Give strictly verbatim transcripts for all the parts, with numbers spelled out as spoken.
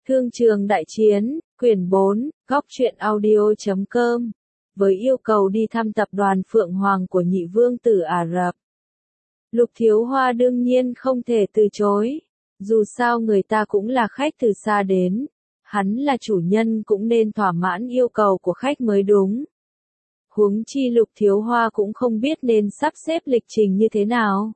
Thương trường đại chiến, quyển bốn, góc truyện audio.com, với yêu cầu đi thăm tập đoàn Phượng Hoàng của nhị vương tử Ả Rập. Lục Thiếu Hoa đương nhiên không thể từ chối, dù sao người ta cũng là khách từ xa đến, hắn là chủ nhân cũng nên thỏa mãn yêu cầu của khách mới đúng. Huống chi Lục Thiếu Hoa cũng không biết nên sắp xếp lịch trình như thế nào.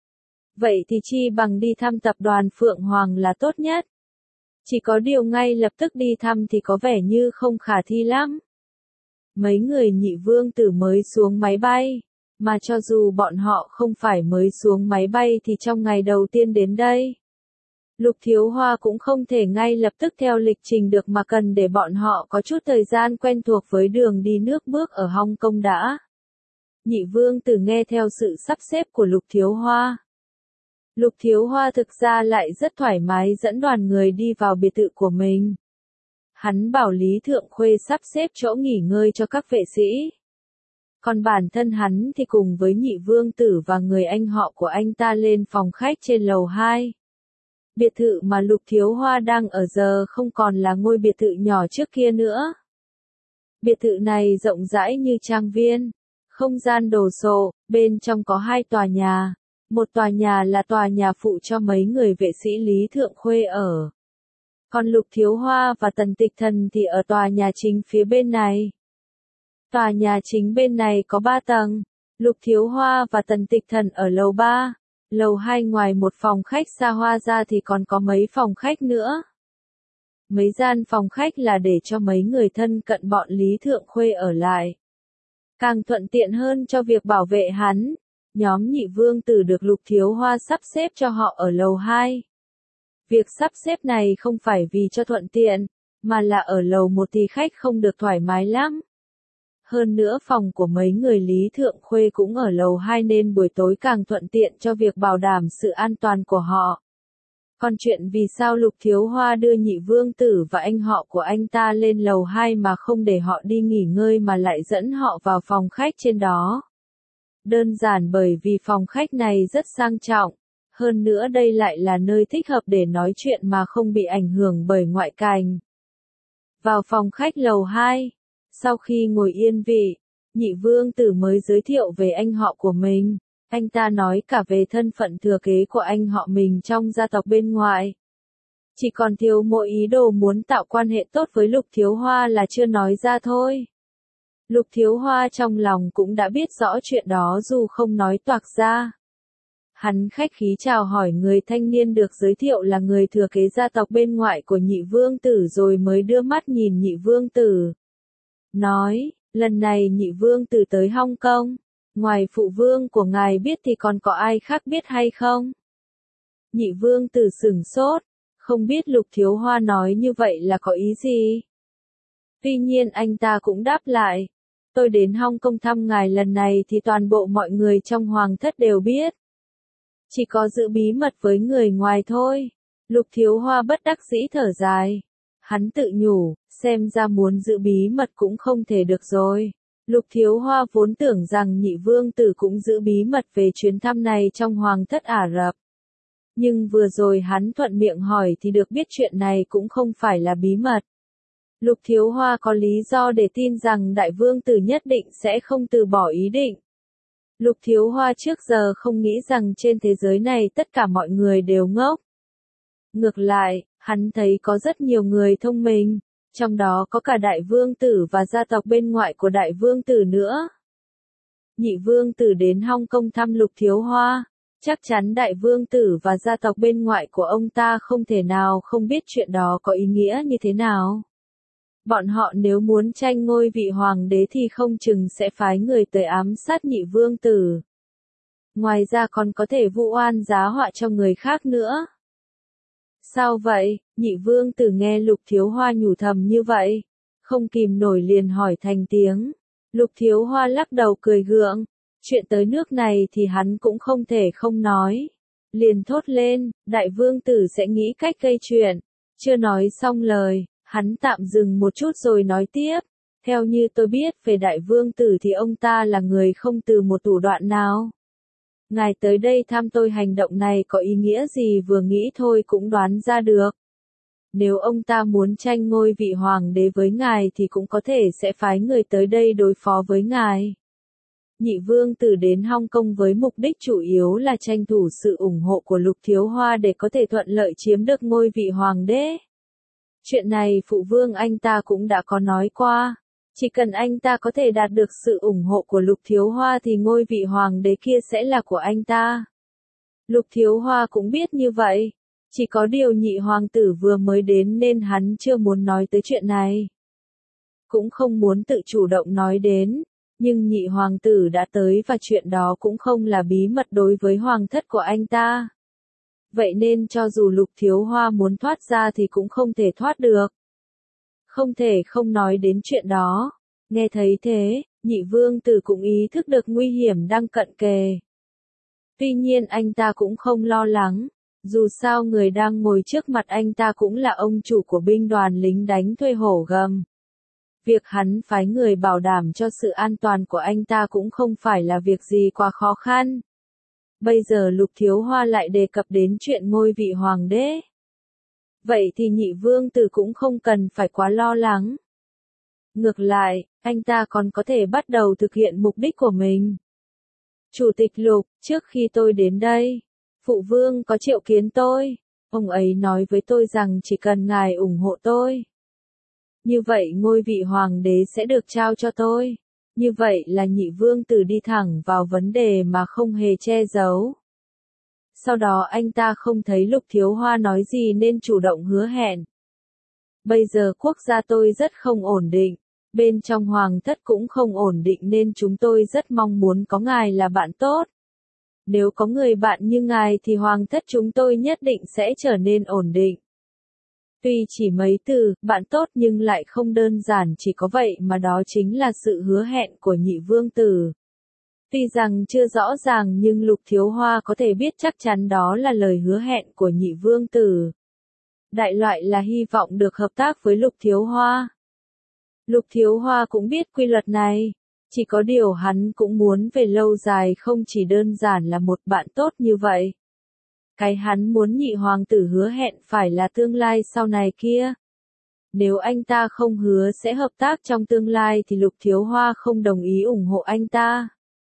Vậy thì chi bằng đi thăm tập đoàn Phượng Hoàng là tốt nhất. Chỉ có điều ngay lập tức đi thăm thì có vẻ như không khả thi lắm. Mấy người nhị vương tử mới xuống máy bay, mà cho dù bọn họ không phải mới xuống máy bay thì trong ngày đầu tiên đến đây, Lục Thiếu Hoa cũng không thể ngay lập tức theo lịch trình được mà cần để bọn họ có chút thời gian quen thuộc với đường đi nước bước ở Hong Kong đã. Nhị vương tử nghe theo sự sắp xếp của Lục Thiếu Hoa. Lục Thiếu Hoa thực ra lại rất thoải mái dẫn đoàn người đi vào biệt thự của mình. Hắn bảo Lý Thượng Khuê sắp xếp chỗ nghỉ ngơi cho các vệ sĩ. Còn bản thân hắn thì cùng với nhị vương tử và người anh họ của anh ta lên phòng khách trên lầu hai. Biệt thự mà Lục Thiếu Hoa đang ở giờ không còn là ngôi biệt thự nhỏ trước kia nữa. Biệt thự này rộng rãi như trang viên, không gian đồ sộ, bên trong có hai tòa nhà. Một tòa nhà là tòa nhà phụ cho mấy người vệ sĩ Lý Thượng Khuê ở. Còn Lục Thiếu Hoa và Tần Tịch Thần thì ở tòa nhà chính phía bên này. Tòa nhà chính bên này có ba tầng. Lục Thiếu Hoa và Tần Tịch Thần ở lầu ba. Lầu hai ngoài một phòng khách xa hoa ra thì còn có mấy phòng khách nữa. Mấy gian phòng khách là để cho mấy người thân cận bọn Lý Thượng Khuê ở lại. Càng thuận tiện hơn cho việc bảo vệ hắn. Nhóm nhị vương tử được Lục Thiếu Hoa sắp xếp cho họ ở lầu hai. Việc sắp xếp này không phải vì cho thuận tiện, mà là ở lầu một thì khách không được thoải mái lắm. Hơn nữa phòng của mấy người Lý Thượng Khuê cũng ở lầu hai nên buổi tối càng thuận tiện cho việc bảo đảm sự an toàn của họ. Còn chuyện vì sao Lục Thiếu Hoa đưa nhị vương tử và anh họ của anh ta lên lầu hai mà không để họ đi nghỉ ngơi mà lại dẫn họ vào phòng khách trên đó. Đơn giản bởi vì phòng khách này rất sang trọng, hơn nữa đây lại là nơi thích hợp để nói chuyện mà không bị ảnh hưởng bởi ngoại cảnh. Vào phòng khách lầu hai, sau khi ngồi yên vị, nhị vương tử mới giới thiệu về anh họ của mình, anh ta nói cả về thân phận thừa kế của anh họ mình trong gia tộc bên ngoài. Chỉ còn thiếu mỗi ý đồ muốn tạo quan hệ tốt với Lục Thiếu Hoa là chưa nói ra thôi. Lục Thiếu Hoa trong lòng cũng đã biết rõ chuyện đó dù không nói toạc ra. Hắn khách khí chào hỏi người thanh niên được giới thiệu là người thừa kế gia tộc bên ngoại của nhị vương tử rồi mới đưa mắt nhìn nhị vương tử. Nói, lần này nhị vương tử tới Hong Kong, ngoài phụ vương của ngài biết thì còn có ai khác biết hay không? Nhị vương tử sửng sốt, không biết Lục Thiếu Hoa nói như vậy là có ý gì? Tuy nhiên anh ta cũng đáp lại. Tôi đến Hong Kong thăm ngài lần này thì toàn bộ mọi người trong hoàng thất đều biết. Chỉ có giữ bí mật với người ngoài thôi. Lục Thiếu Hoa bất đắc dĩ thở dài. Hắn tự nhủ, xem ra muốn giữ bí mật cũng không thể được rồi. Lục Thiếu Hoa vốn tưởng rằng nhị vương tử cũng giữ bí mật về chuyến thăm này trong hoàng thất Ả Rập. Nhưng vừa rồi hắn thuận miệng hỏi thì được biết chuyện này cũng không phải là bí mật. Lục Thiếu Hoa có lý do để tin rằng đại vương tử nhất định sẽ không từ bỏ ý định. Lục Thiếu Hoa trước giờ không nghĩ rằng trên thế giới này tất cả mọi người đều ngốc. Ngược lại, hắn thấy có rất nhiều người thông minh, trong đó có cả đại vương tử và gia tộc bên ngoại của đại vương tử nữa. Nhị vương tử đến Hong Kong thăm Lục Thiếu Hoa, chắc chắn đại vương tử và gia tộc bên ngoại của ông ta không thể nào không biết chuyện đó có ý nghĩa như thế nào. Bọn họ nếu muốn tranh ngôi vị hoàng đế thì không chừng sẽ phái người tới ám sát nhị vương tử. Ngoài ra còn có thể vu oan giá họa cho người khác nữa. Sao vậy? Nhị vương tử nghe Lục Thiếu Hoa nhủ thầm như vậy, không kìm nổi liền hỏi thành tiếng. Lục Thiếu Hoa lắc đầu cười gượng, chuyện tới nước này thì hắn cũng không thể không nói. Liền thốt lên, đại vương tử sẽ nghĩ cách gây chuyện. Chưa nói xong lời, hắn tạm dừng một chút rồi nói tiếp. Theo như tôi biết về đại vương tử thì ông ta là người không từ một thủ đoạn nào. Ngài tới đây thăm tôi hành động này có ý nghĩa gì vừa nghĩ thôi cũng đoán ra được. Nếu ông ta muốn tranh ngôi vị hoàng đế với ngài thì cũng có thể sẽ phái người tới đây đối phó với ngài. Nhị vương tử đến Hong Kong với mục đích chủ yếu là tranh thủ sự ủng hộ của Lục Thiếu Hoa để có thể thuận lợi chiếm được ngôi vị hoàng đế. Chuyện này phụ vương anh ta cũng đã có nói qua. Chỉ cần anh ta có thể đạt được sự ủng hộ của Lục Thiếu Hoa thì ngôi vị hoàng đế kia sẽ là của anh ta. Lục Thiếu Hoa cũng biết như vậy. Chỉ có điều nhị hoàng tử vừa mới đến nên hắn chưa muốn nói tới chuyện này. Cũng không muốn tự chủ động nói đến. Nhưng nhị hoàng tử đã tới và chuyện đó cũng không là bí mật đối với hoàng thất của anh ta. Vậy nên cho dù Lục Thiếu Hoa muốn thoát ra thì cũng không thể thoát được. Không thể không nói đến chuyện đó. Nghe thấy thế, nhị vương tử cũng ý thức được nguy hiểm đang cận kề. Tuy nhiên anh ta cũng không lo lắng. Dù sao người đang ngồi trước mặt anh ta cũng là ông chủ của binh đoàn lính đánh thuê hổ gầm. Việc hắn phái người bảo đảm cho sự an toàn của anh ta cũng không phải là việc gì quá khó khăn. Bây giờ Lục Thiếu Hoa lại đề cập đến chuyện ngôi vị hoàng đế. Vậy thì nhị vương tử cũng không cần phải quá lo lắng. Ngược lại, anh ta còn có thể bắt đầu thực hiện mục đích của mình. Chủ tịch Lục, trước khi tôi đến đây, phụ vương có triệu kiến tôi. Ông ấy nói với tôi rằng chỉ cần ngài ủng hộ tôi. Như vậy ngôi vị hoàng đế sẽ được trao cho tôi. Như vậy là nhị vương tử đi thẳng vào vấn đề mà không hề che giấu. Sau đó anh ta không thấy Lục Thiếu Hoa nói gì nên chủ động hứa hẹn. Bây giờ quốc gia tôi rất không ổn định. Bên trong hoàng thất cũng không ổn định nên chúng tôi rất mong muốn có ngài là bạn tốt. Nếu có người bạn như ngài thì hoàng thất chúng tôi nhất định sẽ trở nên ổn định. Tuy chỉ mấy từ, bạn tốt nhưng lại không đơn giản chỉ có vậy mà đó chính là sự hứa hẹn của nhị vương tử. Tuy rằng chưa rõ ràng nhưng Lục Thiếu Hoa có thể biết chắc chắn đó là lời hứa hẹn của nhị vương tử. Đại loại là hy vọng được hợp tác với Lục Thiếu Hoa. Lục Thiếu Hoa cũng biết quy luật này. Chỉ có điều hắn cũng muốn về lâu dài không chỉ đơn giản là một bạn tốt như vậy. Cái hắn muốn nhị hoàng tử hứa hẹn phải là tương lai sau này kia. Nếu anh ta không hứa sẽ hợp tác trong tương lai thì Lục Thiếu Hoa không đồng ý ủng hộ anh ta.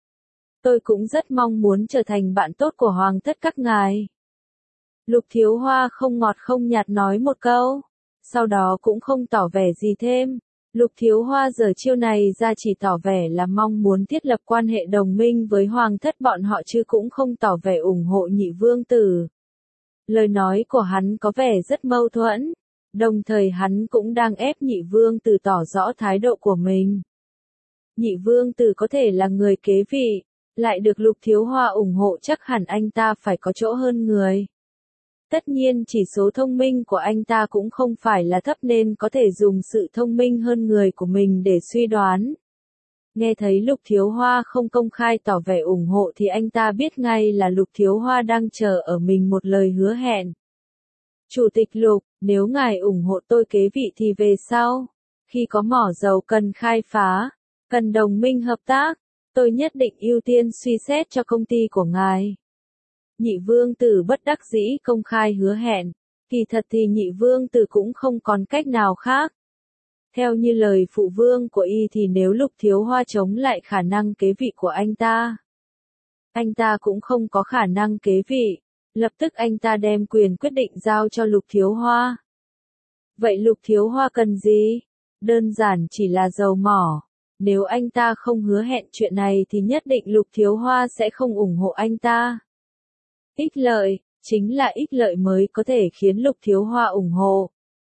Tôi cũng rất mong muốn trở thành bạn tốt của hoàng thất các ngài. Lục Thiếu Hoa không ngọt không nhạt nói một câu. Sau đó cũng không tỏ vẻ gì thêm. Lục Thiếu Hoa giờ chiêu này ra chỉ tỏ vẻ là mong muốn thiết lập quan hệ đồng minh với hoàng thất bọn họ chứ cũng không tỏ vẻ ủng hộ nhị vương tử. Lời nói của hắn có vẻ rất mâu thuẫn, đồng thời hắn cũng đang ép nhị vương tử tỏ rõ thái độ của mình. Nhị vương tử có thể là người kế vị, lại được Lục Thiếu Hoa ủng hộ chắc hẳn anh ta phải có chỗ hơn người. Tất nhiên chỉ số thông minh của anh ta cũng không phải là thấp nên có thể dùng sự thông minh hơn người của mình để suy đoán. Nghe thấy Lục Thiếu Hoa không công khai tỏ vẻ ủng hộ thì anh ta biết ngay là Lục Thiếu Hoa đang chờ ở mình một lời hứa hẹn. Chủ tịch Lục, nếu ngài ủng hộ tôi kế vị thì về sau, khi có mỏ dầu cần khai phá, cần đồng minh hợp tác, tôi nhất định ưu tiên suy xét cho công ty của ngài. Nhị vương tử bất đắc dĩ công khai hứa hẹn, kỳ thật thì nhị vương tử cũng không còn cách nào khác. Theo như lời phụ vương của y thì nếu Lục Thiếu Hoa chống lại khả năng kế vị của anh ta, anh ta cũng không có khả năng kế vị, lập tức anh ta đem quyền quyết định giao cho Lục Thiếu Hoa. Vậy Lục Thiếu Hoa cần gì? Đơn giản chỉ là dầu mỏ. Nếu anh ta không hứa hẹn chuyện này thì nhất định Lục Thiếu Hoa sẽ không ủng hộ anh ta. Ích lợi, chính là ích lợi mới có thể khiến Lục Thiếu Hoa ủng hộ.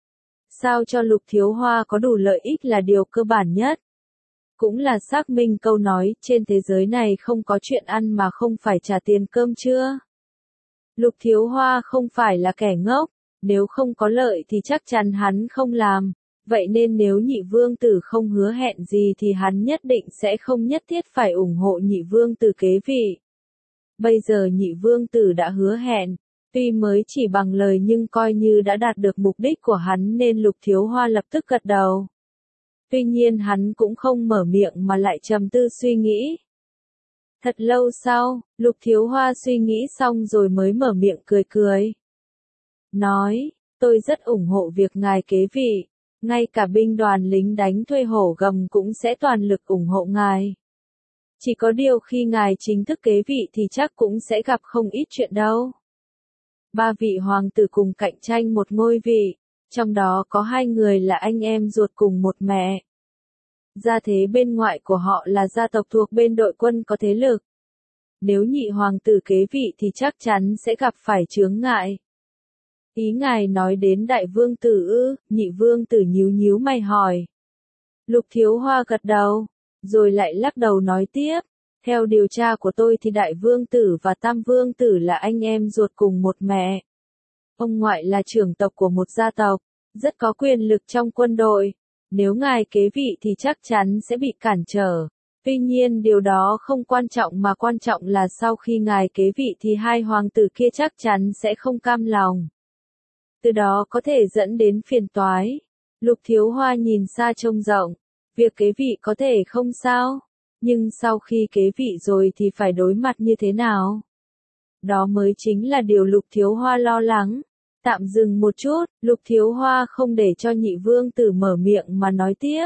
Sao cho Lục Thiếu Hoa có đủ lợi ích là điều cơ bản nhất. Cũng là xác minh câu nói, trên thế giới này không có chuyện ăn mà không phải trả tiền cơm chưa. Lục Thiếu Hoa không phải là kẻ ngốc, nếu không có lợi thì chắc chắn hắn không làm. Vậy nên nếu nhị vương tử không hứa hẹn gì thì hắn nhất định sẽ không nhất thiết phải ủng hộ nhị vương tử kế vị. Bây giờ nhị vương tử đã hứa hẹn, tuy mới chỉ bằng lời nhưng coi như đã đạt được mục đích của hắn nên Lục Thiếu Hoa lập tức gật đầu. Tuy nhiên hắn cũng không mở miệng mà lại trầm tư suy nghĩ. Thật lâu sau, Lục Thiếu Hoa suy nghĩ xong rồi mới mở miệng cười cười. Nói, tôi rất ủng hộ việc ngài kế vị, ngay cả binh đoàn lính đánh thuê hổ gầm cũng sẽ toàn lực ủng hộ ngài. Chỉ có điều khi ngài chính thức kế vị thì chắc cũng sẽ gặp không ít chuyện đâu. Ba vị hoàng tử cùng cạnh tranh một ngôi vị, trong đó có hai người là anh em ruột cùng một mẹ. Gia thế bên ngoại của họ là gia tộc thuộc bên đội quân có thế lực. Nếu nhị hoàng tử kế vị thì chắc chắn sẽ gặp phải chướng ngại. Ý ngài nói đến đại vương tử ư? Nhị vương tử nhíu nhíu mày hỏi. Lục Thiếu Hoa gật đầu, rồi lại lắc đầu nói tiếp. Theo điều tra của tôi thì đại vương tử và tam vương tử là anh em ruột cùng một mẹ. Ông ngoại là trưởng tộc của một gia tộc, rất có quyền lực trong quân đội. Nếu ngài kế vị thì chắc chắn sẽ bị cản trở. Tuy nhiên điều đó không quan trọng mà quan trọng là sau khi ngài kế vị thì hai hoàng tử kia chắc chắn sẽ không cam lòng. Từ đó có thể dẫn đến phiền toái. Lục Thiếu Hoa nhìn xa trông rộng. Việc kế vị có thể không sao. Nhưng sau khi kế vị rồi thì phải đối mặt như thế nào? Đó mới chính là điều Lục Thiếu Hoa lo lắng. Tạm dừng một chút, Lục Thiếu Hoa không để cho nhị vương tử mở miệng mà nói tiếp.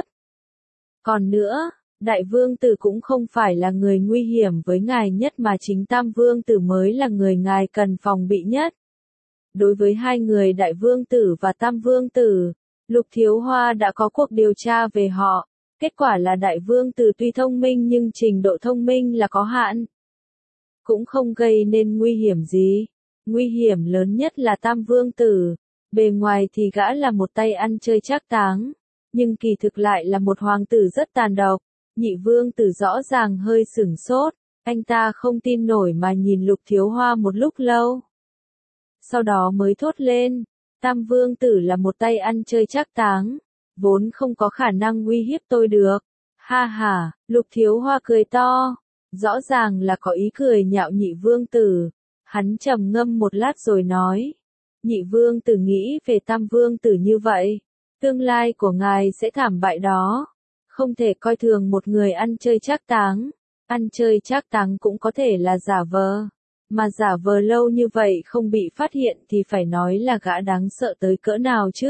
Còn nữa, đại vương tử cũng không phải là người nguy hiểm với ngài nhất mà chính tam vương tử mới là người ngài cần phòng bị nhất. Đối với hai người đại vương tử và tam vương tử, Lục Thiếu Hoa đã có cuộc điều tra về họ. Kết quả là đại vương tử tuy thông minh nhưng trình độ thông minh là có hạn. Cũng không gây nên nguy hiểm gì. Nguy hiểm lớn nhất là tam vương tử. Bề ngoài thì gã là một tay ăn chơi trác táng. Nhưng kỳ thực lại là một hoàng tử rất tàn độc. Nhị vương tử rõ ràng hơi sửng sốt. Anh ta không tin nổi mà nhìn Lục Thiếu Hoa một lúc lâu. Sau đó mới thốt lên. Tam vương tử là một tay ăn chơi trác táng. Vốn không có khả năng uy hiếp tôi được. Ha ha, Lục Thiếu Hoa cười to. Rõ ràng là có ý cười nhạo nhị vương tử. Hắn trầm ngâm một lát rồi nói. Nhị vương tử nghĩ về tam vương tử như vậy. Tương lai của ngài sẽ thảm bại đó. Không thể coi thường một người ăn chơi trác táng. Ăn chơi trác táng cũng có thể là giả vờ. Mà giả vờ lâu như vậy không bị phát hiện thì phải nói là gã đáng sợ tới cỡ nào chứ.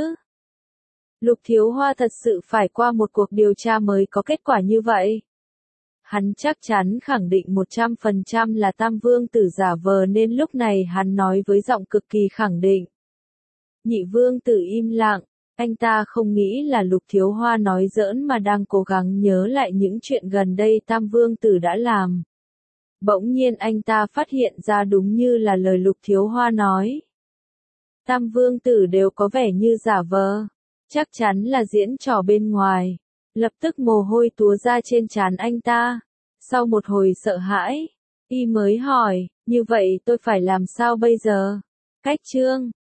Lục Thiếu Hoa thật sự phải qua một cuộc điều tra mới có kết quả như vậy. Hắn chắc chắn khẳng định một trăm phần trăm là tam vương tử giả vờ nên lúc này hắn nói với giọng cực kỳ khẳng định. Nhị vương tử im lặng, anh ta không nghĩ là Lục Thiếu Hoa nói giỡn mà đang cố gắng nhớ lại những chuyện gần đây tam vương tử đã làm. Bỗng nhiên anh ta phát hiện ra đúng như là lời Lục Thiếu Hoa nói. Tam vương tử đều có vẻ như giả vờ. Chắc chắn là diễn trò bên ngoài. Lập tức mồ hôi túa ra trên trán anh ta. Sau một hồi sợ hãi, y mới hỏi, như vậy tôi phải làm sao bây giờ? Cách chương